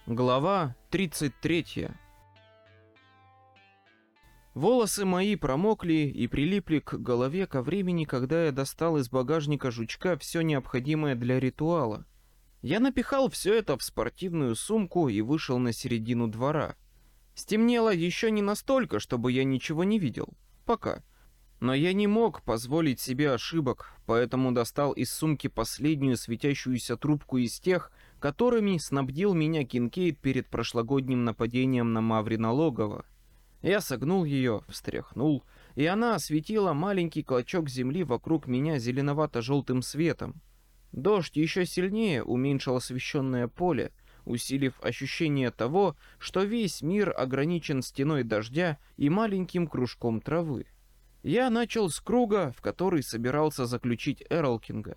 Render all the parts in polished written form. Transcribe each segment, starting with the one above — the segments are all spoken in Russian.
Глава 33. Волосы мои промокли и прилипли к голове ко времени, когда я достал из багажника жучка все необходимое для ритуала. Я напихал все это в спортивную сумку и вышел на середину двора. Стемнело еще не настолько, чтобы я ничего не видел. Пока. Но я не мог позволить себе ошибок, поэтому достал из сумки последнюю светящуюся трубку из тех, которыми снабдил меня Кинкейд перед прошлогодним нападением на Маврина логово. Я согнул ее, встряхнул, и она осветила маленький клочок земли вокруг меня зеленовато-желтым светом. Дождь еще сильнее уменьшил освещенное поле, усилив ощущение того, что весь мир ограничен стеной дождя и маленьким кружком травы. Я начал с круга, в который собирался заключить Эрлкинга.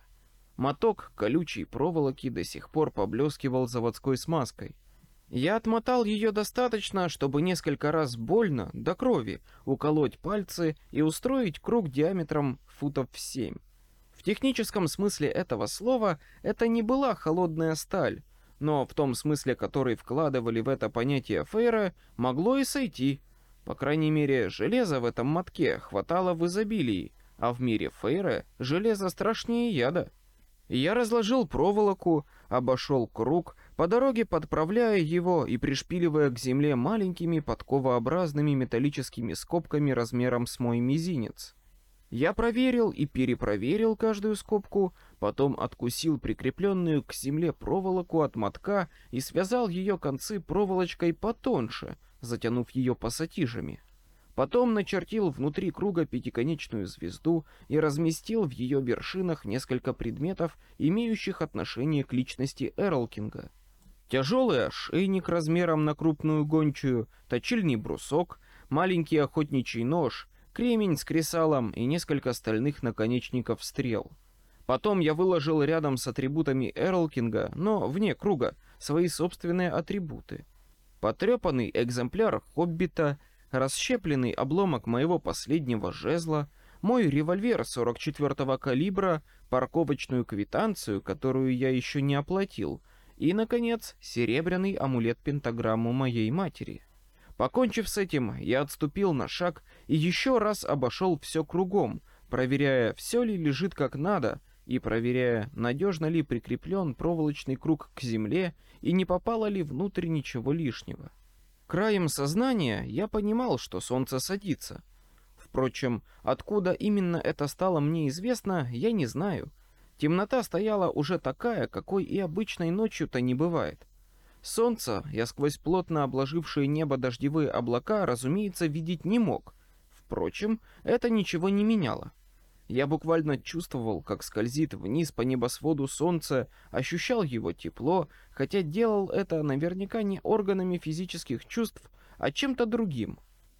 Моток колючей проволоки до сих пор поблескивал заводской смазкой. Я отмотал ее достаточно, чтобы несколько раз больно, до крови, уколоть пальцы и устроить круг диаметром футов 7. В техническом смысле этого слова это не была холодная сталь, но в том смысле, который вкладывали в это понятие Фейра, могло и сойти. По крайней мере, железа в этом мотке хватало в изобилии, а в мире Фейра железо страшнее яда. Я разложил проволоку, обошел круг, по дороге подправляя его и пришпиливая к земле маленькими подковообразными металлическими скобками размером с мой мизинец. Я проверил и перепроверил каждую скобку, потом откусил прикрепленную к земле проволоку от мотка и связал ее концы проволочкой потоньше, затянув ее пассатижами. Потом начертил внутри круга пятиконечную звезду и разместил в ее вершинах несколько предметов, имеющих отношение к личности Эрлкинга. Тяжелый ошейник размером на крупную гончую, точильный брусок, маленький охотничий нож, кремень с кресалом и несколько стальных наконечников стрел. Потом я выложил рядом с атрибутами Эрлкинга, но вне круга, свои собственные атрибуты. Потрепанный экземпляр хоббита, расщепленный обломок моего последнего жезла, мой револьвер 44-го калибра, парковочную квитанцию, которую я еще не оплатил, и, наконец, серебряный амулет-пентаграмму моей матери. Покончив с этим, я отступил на шаг и еще раз обошел все кругом, проверяя, все ли лежит как надо, и проверяя, надежно ли прикреплен проволочный круг к земле и не попало ли внутрь ничего лишнего. Краем сознания я понимал, что солнце садится. Впрочем, откуда именно это стало мне известно, я не знаю. Темнота стояла уже такая, какой и обычной ночью-то не бывает. Солнца я сквозь плотно обложившие небо дождевые облака, разумеется, видеть не мог. Впрочем, это ничего не меняло. Я буквально чувствовал, как скользит вниз по небосводу солнце, ощущал его тепло, хотя делал это наверняка не органами физических чувств, а чем-то другим.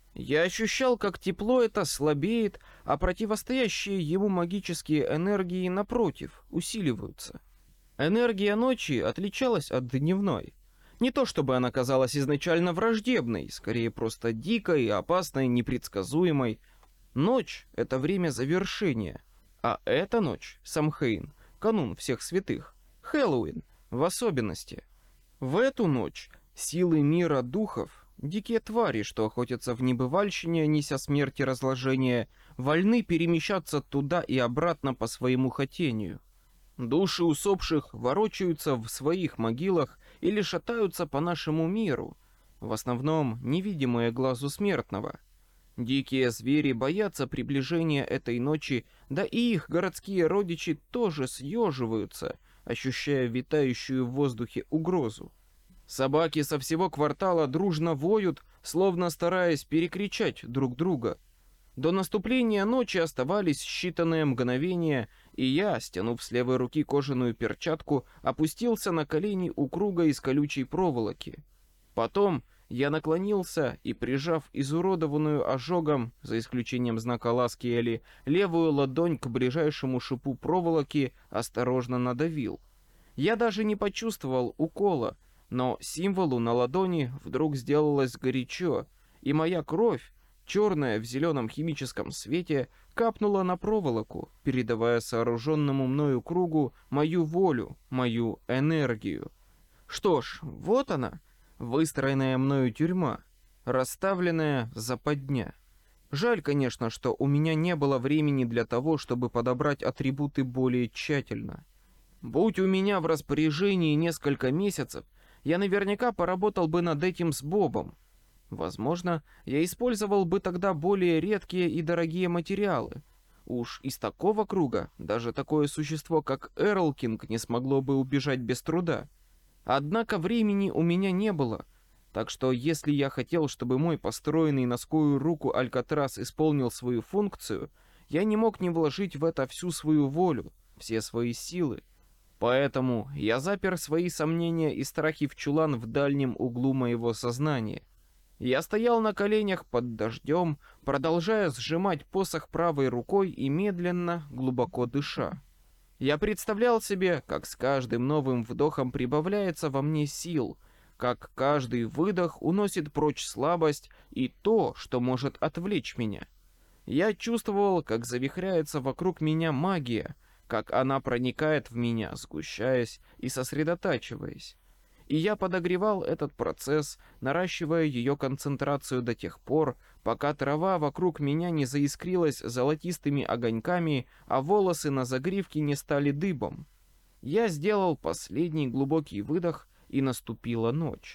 Я ощущал, как тепло это слабеет, а противостоящие ему магические энергии, напротив, усиливаются. Энергия ночи отличалась от дневной. Не то чтобы она казалась изначально враждебной, скорее просто дикой, опасной, непредсказуемой. Ночь — это время завершения, а эта ночь, Самхейн, канун всех святых, Хэллоуин в особенности. В эту ночь силы мира духов, дикие твари, что охотятся в небывальщине, неся смерть и разложение, вольны перемещаться туда и обратно по своему хотению. Души усопших ворочаются в своих могилах или шатаются по нашему миру, в основном невидимые глазу смертного. Дикие звери боятся приближения этой ночи, да и их городские родичи тоже съеживаются, ощущая витающую в воздухе угрозу. Собаки со всего квартала дружно воют, словно стараясь перекричать друг друга. До наступления ночи оставались считанные мгновения, и я, стянув с левой руки кожаную перчатку, опустился на колени у круга из колючей проволоки. Потом я наклонился и, прижав изуродованную ожогом, за исключением знака Ласкиэли, левую ладонь к ближайшему шипу проволоки, осторожно надавил. Я даже не почувствовал укола, но символу на ладони вдруг сделалось горячо, и моя кровь, черная в зеленом химическом свете, капнула на проволоку, передавая сооруженному мною кругу мою волю, мою энергию. Что ж, вот она. выстроенная мною тюрьма, расставленная западня. Жаль, конечно, что у меня не было времени для того, чтобы подобрать атрибуты более тщательно. Будь у меня в распоряжении несколько месяцев, я наверняка поработал бы над этим с Бобом. Возможно, я использовал бы тогда более редкие и дорогие материалы. Уж из такого круга даже такое существо, как Эрлкинг, не смогло бы убежать без труда. Однако времени у меня не было, так что если я хотел, чтобы мой построенный на скорую руку Алькатрас исполнил свою функцию, я не мог не вложить в это всю свою волю, все свои силы. Поэтому я запер свои сомнения и страхи в чулан в дальнем углу моего сознания. Я стоял на коленях под дождем, продолжая сжимать посох правой рукой и медленно, глубоко дыша. Я представлял себе, как с каждым новым вдохом прибавляется во мне сил, как каждый выдох уносит прочь слабость и то, что может отвлечь меня. Я чувствовал, как завихряется вокруг меня магия, как она проникает в меня, сгущаясь и сосредотачиваясь. И я подогревал этот процесс, наращивая ее концентрацию до тех пор, пока трава вокруг меня не заискрилась золотистыми огоньками, а волосы на загривке не стали дыбом. Я сделал последний глубокий выдох, и наступила ночь.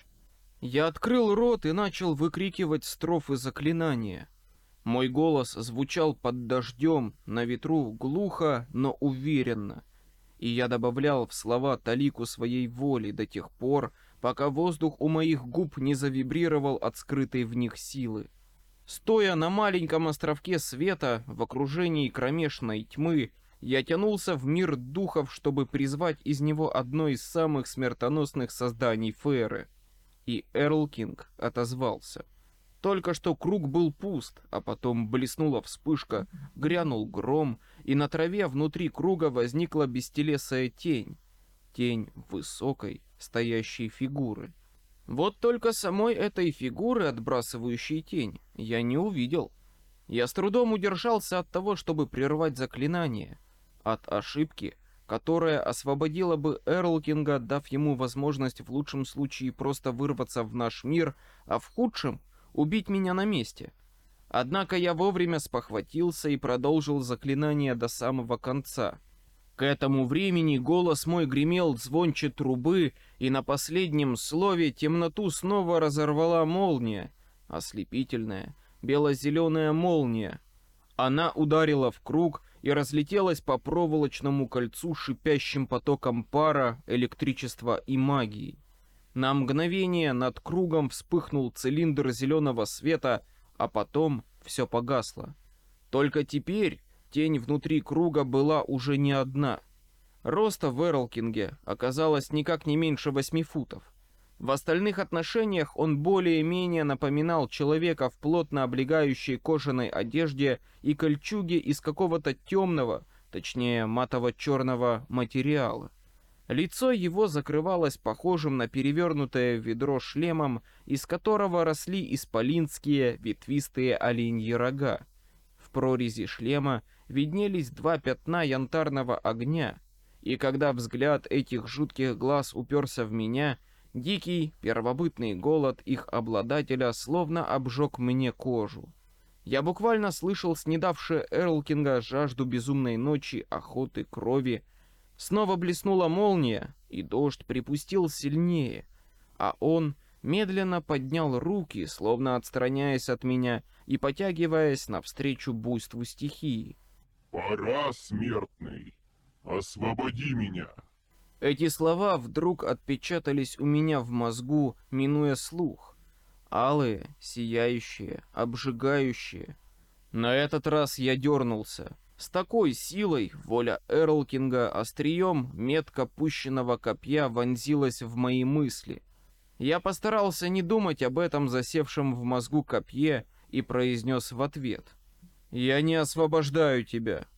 Я открыл рот и начал выкрикивать строфы заклинания. Мой голос звучал под дождем, на ветру глухо, но уверенно. И я добавлял в слова талику своей воли до тех пор, пока воздух у моих губ не завибрировал от скрытой в них силы. Стоя на маленьком островке света в окружении кромешной тьмы, я тянулся в мир духов, чтобы призвать из него одно из самых смертоносных созданий Фейры. И Эрлкинг отозвался. Только что круг был пуст, а потом блеснула вспышка, грянул гром, и на траве внутри круга возникла бестелесая тень. Тень высокой, стоящей фигуры. Вот только самой этой фигуры, отбрасывающей тень, я не увидел. Я с трудом удержался от того, чтобы прервать заклинание. От ошибки, которая освободила бы Эрлкинга, дав ему возможность в лучшем случае просто вырваться в наш мир, а в худшем — убить меня на месте. Однако я вовремя спохватился и продолжил заклинание до самого конца. К этому времени голос мой гремел звонче трубы, и на последнем слове темноту снова разорвала молния, ослепительная, бело-зеленая молния. Она ударила в круг и разлетелась по проволочному кольцу шипящим потоком пара, электричества и магии. На мгновение над кругом вспыхнул цилиндр зеленого света, а потом все погасло. Только теперь тень внутри круга была уже не одна. Роста в Эрлкинге оказалось никак не меньше 8 футов. В остальных отношениях он более-менее напоминал человека в плотно облегающей кожаной одежде и кольчуге из какого-то темного, точнее матово-черного материала. Лицо его закрывалось похожим на перевернутое ведро шлемом, из которого росли исполинские ветвистые оленьи рога. В прорези шлема виднелись 2 пятна янтарного огня, и когда взгляд этих жутких глаз уперся в меня, дикий первобытный голод их обладателя словно обжег мне кожу. Я буквально слышал снедавшее Эрлкинга жажду безумной ночи, охоты, крови. Снова блеснула молния, и дождь припустил сильнее, а он медленно поднял руки, словно отстраняясь от меня и потягиваясь навстречу буйству стихии. «Пора, смертный! Освободи меня!» Эти слова вдруг отпечатались у меня в мозгу, минуя слух. Алые, сияющие, обжигающие. На этот раз я дернулся. С такой силой воля Эрлкинга острием метко пущенного копья вонзилась в мои мысли. Я постарался не думать об этом засевшем в мозгу копье и произнес в ответ: «Я не освобождаю тебя».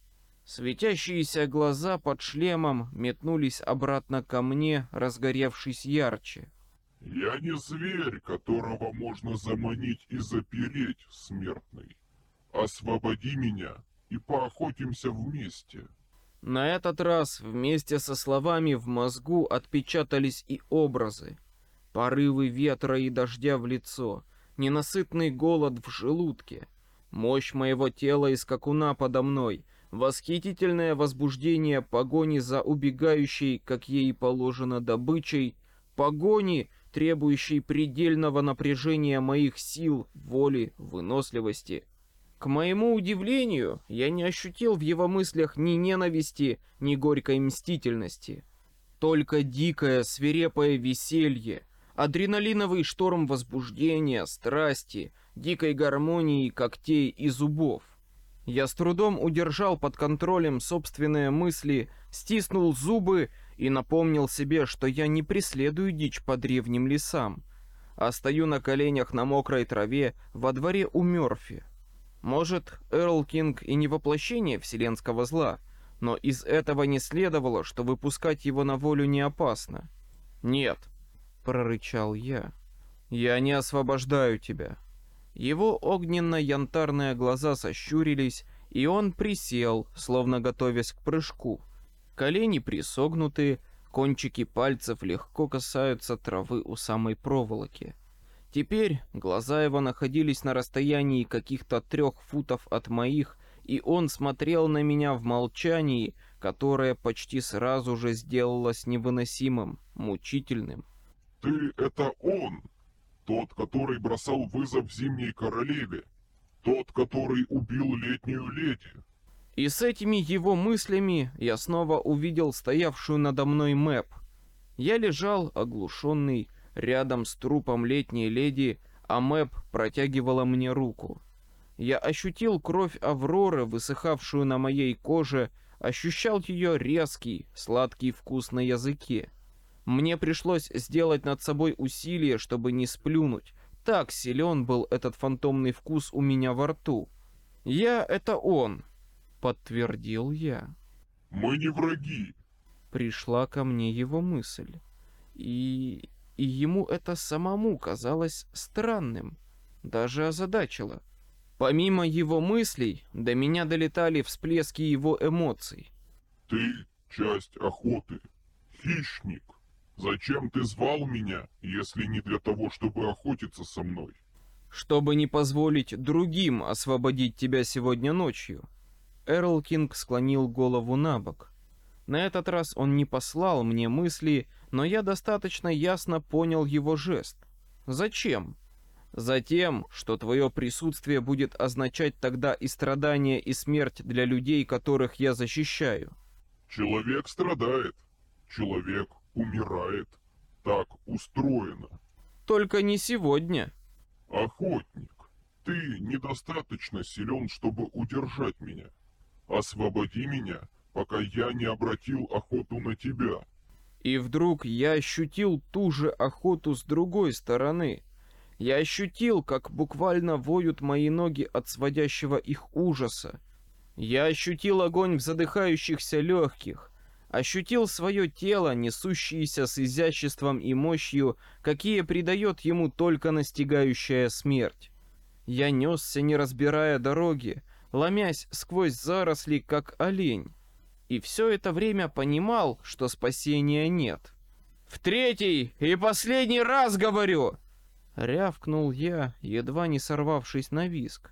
Светящиеся глаза под шлемом метнулись обратно ко мне, разгоревшись ярче. «Я не зверь, которого можно заманить и запереть, смертный. Освободи меня, и поохотимся вместе». На этот раз вместе со словами в мозгу отпечатались и образы. Порывы ветра и дождя в лицо, ненасытный голод в желудке, мощь моего тела и скакуна подо мной, восхитительное возбуждение погони за убегающей, как ей положено, добычей, погони, требующей предельного напряжения моих сил, воли, выносливости. К моему удивлению, я не ощутил в его мыслях ни ненависти, ни горькой мстительности. Только дикое, свирепое веселье, адреналиновый шторм возбуждения, страсти, дикой гармонии когтей и зубов. Я с трудом удержал под контролем собственные мысли, стиснул зубы и напомнил себе, что я не преследую дичь по древним лесам, а стою на коленях на мокрой траве во дворе у Мёрфи. Может, Эрл Кинг и не воплощение вселенского зла, но из этого не следовало, что выпускать его на волю не опасно. «Нет», — прорычал я, — «я не освобождаю тебя». Его огненно-янтарные глаза сощурились, и он присел, словно готовясь к прыжку. Колени присогнуты, кончики пальцев легко касаются травы у самой проволоки. Теперь глаза его находились на расстоянии каких-то 3 футов от моих, и он смотрел на меня в молчании, которое почти сразу же сделалось невыносимым, мучительным. «Ты — это он! Тот, который бросал вызов Зимней Королеве! Тот, который убил Летнюю Леди!» И с этими его мыслями я снова увидел стоявшую надо мной Мэп. Я лежал, оглушенный, рядом с трупом Летней Леди, а Мэп протягивала мне руку. Я ощутил кровь Авроры, высыхавшую на моей коже, ощущал ее резкий, сладкий вкус на языке. Мне пришлось сделать над собой усилие, чтобы не сплюнуть. Так силен был этот фантомный вкус у меня во рту. «Я — это он», — подтвердил я. «Мы не враги!» Пришла ко мне его мысль. И ему это самому казалось странным, даже озадачило. Помимо его мыслей, до меня долетали всплески его эмоций. «Ты — часть охоты. Хищник. Зачем ты звал меня, если не для того, чтобы охотиться со мной?» «Чтобы не позволить другим освободить тебя сегодня ночью». Эрл Кинг склонил голову на бок. На этот раз он не послал мне мысли, но я достаточно ясно понял его жест. «Зачем?» «Затем, что твое присутствие будет означать тогда и страдания, и смерть для людей, которых я защищаю». «Человек страдает. Человек умирает. Так устроено». «Только не сегодня». «Охотник, ты недостаточно силен, чтобы удержать меня. Освободи меня, пока я не обратил охоту на тебя». И вдруг я ощутил ту же охоту с другой стороны. Я ощутил, как буквально воют мои ноги от сводящего их ужаса. Я ощутил огонь в задыхающихся легких. Ощутил свое тело, несущееся с изяществом и мощью, какие придает ему только настигающая смерть. Я несся, не разбирая дороги, ломясь сквозь заросли, как олень. И все это время понимал, что спасения нет. «В 3-й и последний раз говорю!» Рявкнул я, едва не сорвавшись на визг.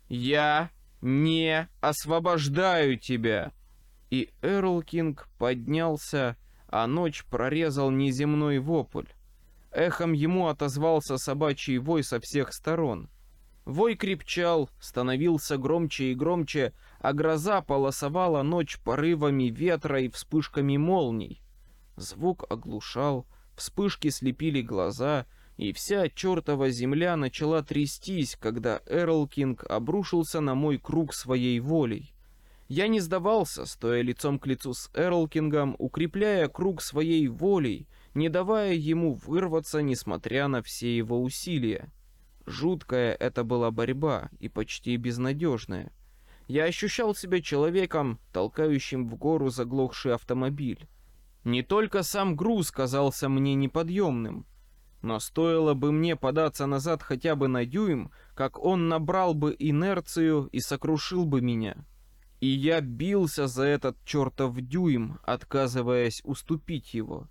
«Я не освобождаю тебя!» И Эрл Кинг поднялся, а ночь прорезал неземной вопль. Эхом ему отозвался собачий вой со всех сторон. Вой крепчал, становился громче и громче, а гроза полосовала ночь порывами ветра и вспышками молний. Звук оглушал, вспышки слепили глаза, и вся чертова земля начала трястись, когда Эрл Кинг обрушился на мой круг своей волей. Я не сдавался, стоя лицом к лицу с Эрл Кингом, укрепляя круг своей волей, не давая ему вырваться, несмотря на все его усилия. Жуткая это была борьба и почти безнадежная. Я ощущал себя человеком, толкающим в гору заглохший автомобиль. Не только сам груз казался мне неподъемным, но стоило бы мне податься назад хотя бы на дюйм, как он набрал бы инерцию и сокрушил бы меня. И я бился за этот чертов дюйм, отказываясь уступить его.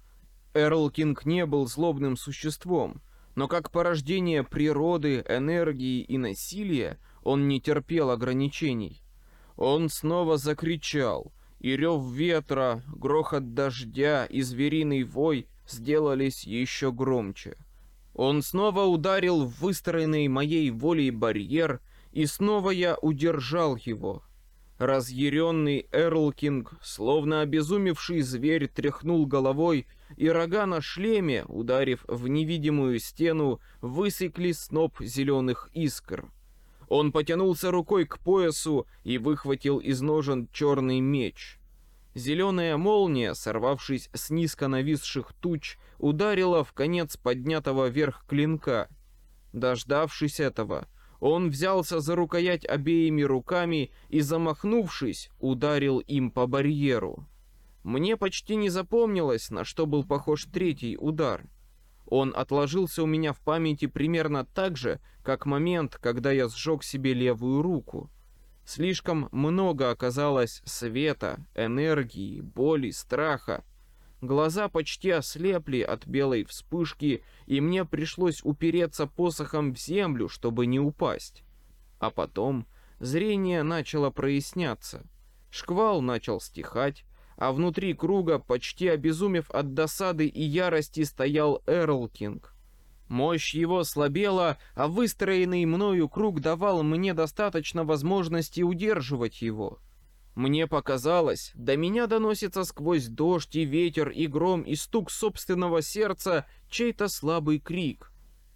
Эрлкинг не был злобным существом, но как порождение природы, энергии и насилия он не терпел ограничений. Он снова закричал, и рев ветра, грохот дождя и звериный вой сделались еще громче. Он снова ударил в выстроенный моей волей барьер, и снова я удержал его. Разъяренный Эрлкинг, словно обезумевший зверь, тряхнул головой, и рога на шлеме, ударив в невидимую стену, высекли сноп зеленых искр. Он потянулся рукой к поясу и выхватил из ножен черный меч. Зеленая молния, сорвавшись с низко нависших туч, ударила в конец поднятого вверх клинка. Дождавшись этого, он взялся за рукоять обеими руками и, замахнувшись, ударил им по барьеру. Мне почти не запомнилось, на что был похож третий удар. Он отложился у меня в памяти примерно так же, как момент, когда я сжег себе левую руку. Слишком много оказалось света, энергии, боли, страха. Глаза почти ослепли от белой вспышки, и мне пришлось упереться посохом в землю, чтобы не упасть. А потом зрение начало проясняться. Шквал начал стихать, а внутри круга, почти обезумев от досады и ярости, стоял Эрлкинг. Мощь его слабела, а выстроенный мною круг давал мне достаточно возможности удерживать его. Мне показалось, до меня доносится сквозь дождь и ветер и гром и стук собственного сердца чей-то слабый крик.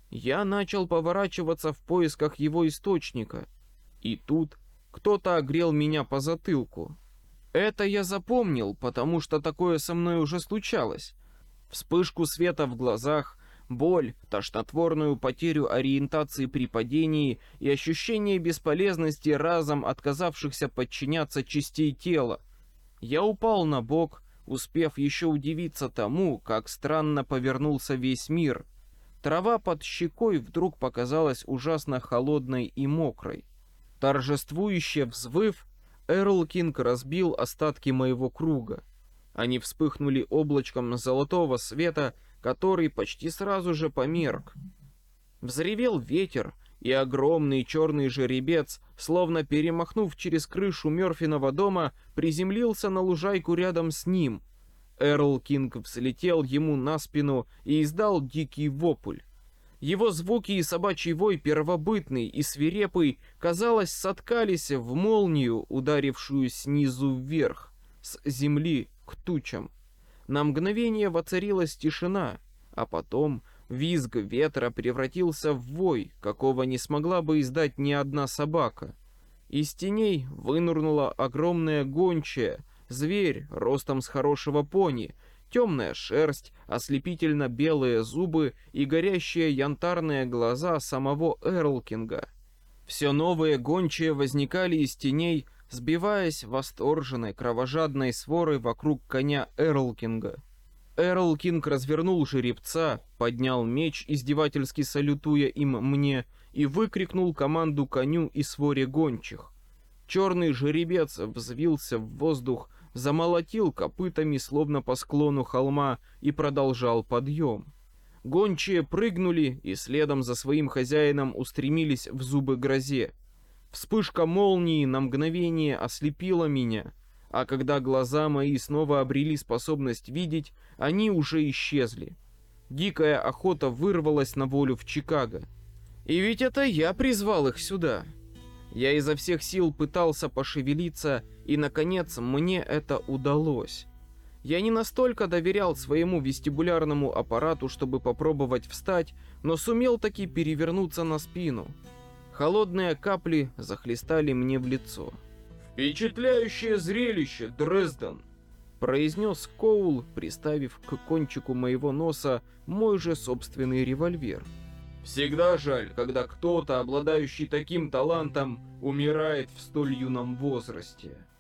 Я начал поворачиваться в поисках его источника. И тут кто-то огрел меня по затылку. Это я запомнил, потому что такое со мной уже случалось. Вспышку света в глазах, боль, тошнотворную потерю ориентации при падении и ощущение бесполезности разом отказавшихся подчиняться частей тела. Я упал на бок, успев еще удивиться тому, как странно повернулся весь мир. Трава под щекой вдруг показалась ужасно холодной и мокрой. Торжествующе взвыв, Эрлкинг разбил остатки моего круга. Они вспыхнули облачком золотого света, который почти сразу же померк. Взревел ветер, и огромный черный жеребец, словно перемахнув через крышу Мёрфиного дома, приземлился на лужайку рядом с ним. Эрлкинг взлетел ему на спину и издал дикий вопль. Его звуки и собачий вой, первобытный и свирепый, казалось, соткались в молнию, ударившую снизу вверх, с земли к тучам. На мгновение воцарилась тишина, а потом визг ветра превратился в вой, какого не смогла бы издать ни одна собака. Из теней вынырнула огромная гончая, зверь ростом с хорошего пони, темная шерсть, ослепительно белые зубы и горящие янтарные глаза самого Эрлкинга. Все новые гончие возникали из теней, сбиваясь восторженной кровожадной сворой вокруг коня Эрлкинга. Эрлкинг развернул жеребца, поднял меч, издевательски салютуя им мне, и выкрикнул команду коню и своре гончих. Черный жеребец взвился в воздух, замолотил копытами, словно по склону холма, и продолжал подъем. Гончие прыгнули и следом за своим хозяином устремились в зубы грозе. Вспышка молнии на мгновение ослепила меня, а когда глаза мои снова обрели способность видеть, они уже исчезли. Дикая охота вырвалась на волю в Чикаго. И ведь это я призвал их сюда. Я изо всех сил пытался пошевелиться, и, наконец, мне это удалось. Я не настолько доверял своему вестибулярному аппарату, чтобы попробовать встать, но сумел таки перевернуться на спину. Холодные капли захлестали мне в лицо. «Впечатляющее зрелище, Дрезден!» — произнес Коул, приставив к кончику моего носа мой же собственный револьвер. «Всегда жаль, когда кто-то, обладающий таким талантом, умирает в столь юном возрасте».